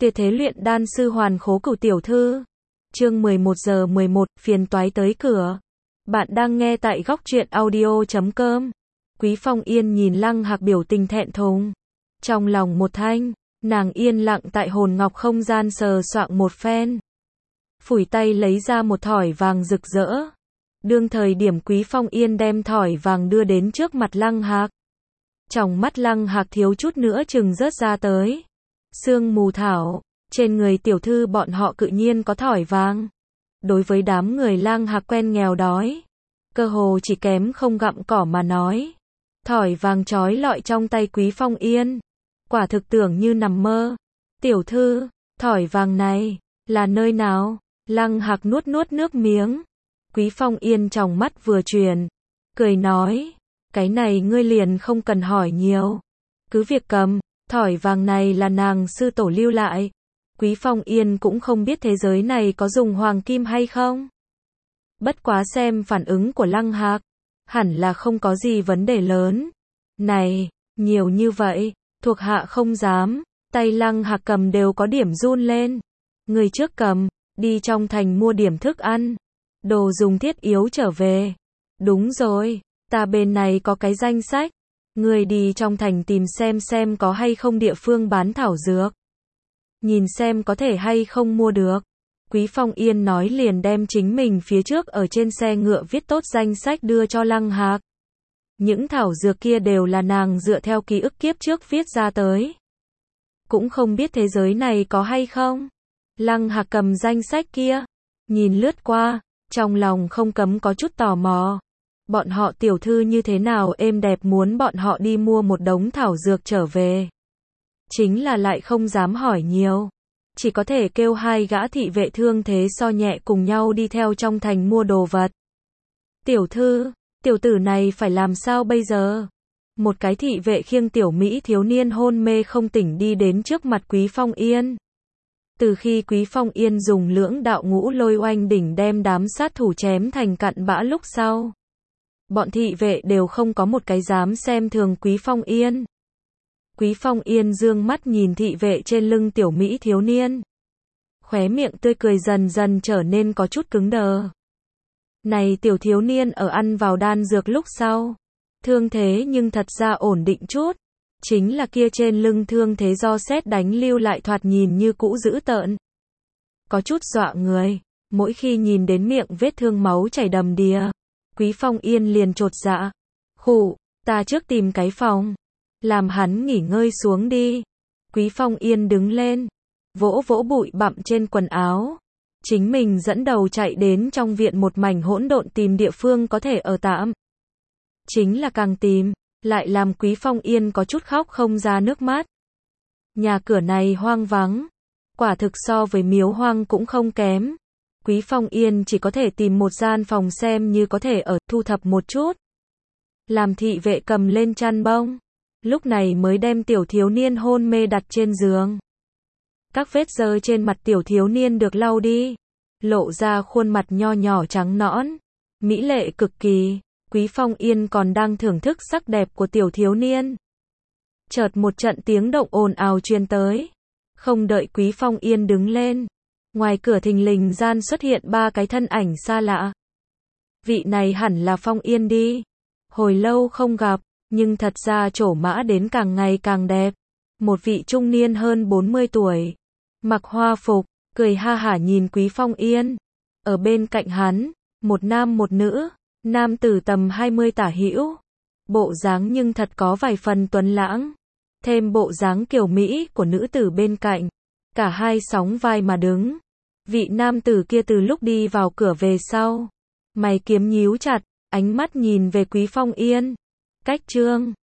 Tuyệt thế luyện đan sư Hoàn Khố Cửu tiểu thư. Chương 11 giờ 11, phiền toái tới cửa. Bạn đang nghe tại góc truyện audio.com. Quý Phong Yên nhìn Lăng Hạc biểu tình thẹn thùng. Trong lòng một thanh, nàng yên lặng tại hồn ngọc không gian sờ soạng một phen. Phủi tay lấy ra một thỏi vàng rực rỡ. Đương thời điểm Quý Phong Yên đem thỏi vàng đưa đến trước mặt Lăng Hạc. Trong mắt Lăng Hạc thiếu chút nữa chừng rớt ra tới. Sương mù thảo, trên người tiểu thư bọn họ tự nhiên có thỏi vàng. Đối với đám người Lăng Hạc quen nghèo đói, cơ hồ chỉ kém không gặm cỏ mà nói. Thỏi vàng trói lọi trong tay Quý Phong Yên, quả thực tưởng như nằm mơ. Tiểu thư, thỏi vàng này, là nơi nào? Lăng Hạc nuốt nuốt nước miếng. Quý Phong Yên trong mắt vừa chuyển, cười nói, cái này ngươi liền không cần hỏi nhiều. Cứ việc cầm, thỏi vàng này là nàng sư tổ lưu lại. Quý Phong Yên cũng không biết thế giới này có dùng hoàng kim hay không. Bất quá xem phản ứng của Lăng Hạc, hẳn là không có gì vấn đề lớn. Này, nhiều như vậy, thuộc hạ không dám. Tay Lăng Hạc cầm đều có điểm run lên. Người trước cầm, đi trong thành mua điểm thức ăn, đồ dùng thiết yếu trở về. Đúng rồi, ta bên này có cái danh sách. Người đi trong thành tìm xem có hay không địa phương bán thảo dược. Nhìn xem có thể hay không mua được. Quý Phong Yên nói liền đem chính mình phía trước ở trên xe ngựa viết tốt danh sách đưa cho Lăng Hạc. Những thảo dược kia đều là nàng dựa theo ký ức kiếp trước viết ra tới. Cũng không biết thế giới này có hay không. Lăng Hạc cầm danh sách kia, nhìn lướt qua, trong lòng không cấm có chút tò mò. Bọn họ tiểu thư như thế nào êm đẹp muốn bọn họ đi mua một đống thảo dược trở về. Chính là lại không dám hỏi nhiều. Chỉ có thể kêu hai gã thị vệ thương thế so nhẹ cùng nhau đi theo trong thành mua đồ vật. Tiểu thư, tiểu tử này phải làm sao bây giờ? Một cái thị vệ khiêng tiểu Mỹ thiếu niên hôn mê không tỉnh đi đến trước mặt Quý Phong Yên. Từ khi Quý Phong Yên dùng lưỡng đạo ngũ lôi oanh đỉnh đem đám sát thủ chém thành cặn bã lúc sau, bọn thị vệ đều không có một cái dám xem thường Quý Phong Yên. Quý Phong Yên dương mắt nhìn thị vệ trên lưng tiểu Mỹ thiếu niên. Khóe miệng tươi cười dần dần trở nên có chút cứng đờ. Này tiểu thiếu niên ở ăn vào đan dược lúc sau, thương thế nhưng thật ra ổn định chút. Chính là kia trên lưng thương thế do sét đánh lưu lại thoạt nhìn như cũ dữ tợn. Có chút dọa người, mỗi khi nhìn đến miệng vết thương máu chảy đầm đìa, Quý Phong Yên liền chột dạ. Khụ, ta trước tìm cái phòng. Làm hắn nghỉ ngơi xuống đi. Quý Phong Yên đứng lên, vỗ vỗ bụi bặm trên quần áo. Chính mình dẫn đầu chạy đến trong viện một mảnh hỗn độn tìm địa phương có thể ở tạm. Chính là càng tìm, lại làm Quý Phong Yên có chút khóc không ra nước mắt. Nhà cửa này hoang vắng, quả thực so với miếu hoang cũng không kém. Quý Phong Yên chỉ có thể tìm một gian phòng xem như có thể ở, thu thập một chút. Làm thị vệ cầm lên chăn bông. Lúc này mới đem tiểu thiếu niên hôn mê đặt trên giường. Các vết dơ trên mặt tiểu thiếu niên được lau đi, lộ ra khuôn mặt nho nhỏ trắng nõn, mỹ lệ cực kỳ. Quý Phong Yên còn đang thưởng thức sắc đẹp của tiểu thiếu niên. Chợt một trận tiếng động ồn ào truyền tới. Không đợi Quý Phong Yên đứng lên, ngoài cửa thình lình gian xuất hiện ba cái thân ảnh xa lạ. Vị này hẳn là Phong Yên đi. Hồi lâu không gặp, nhưng thật ra trổ mã đến càng ngày càng đẹp. Một vị trung niên hơn 40 tuổi, mặc hoa phục, cười ha hả nhìn Quý Phong Yên. Ở bên cạnh hắn, một nam một nữ, nam tử tầm 20 tả hữu. Bộ dáng nhưng thật có vài phần tuấn lãng, thêm bộ dáng kiều mỹ của nữ tử bên cạnh. Cả hai sóng vai mà đứng. Vị nam tử kia từ lúc đi vào cửa về sau, mày kiếm nhíu chặt, ánh mắt nhìn về Quý Phong Yên. Cách trương,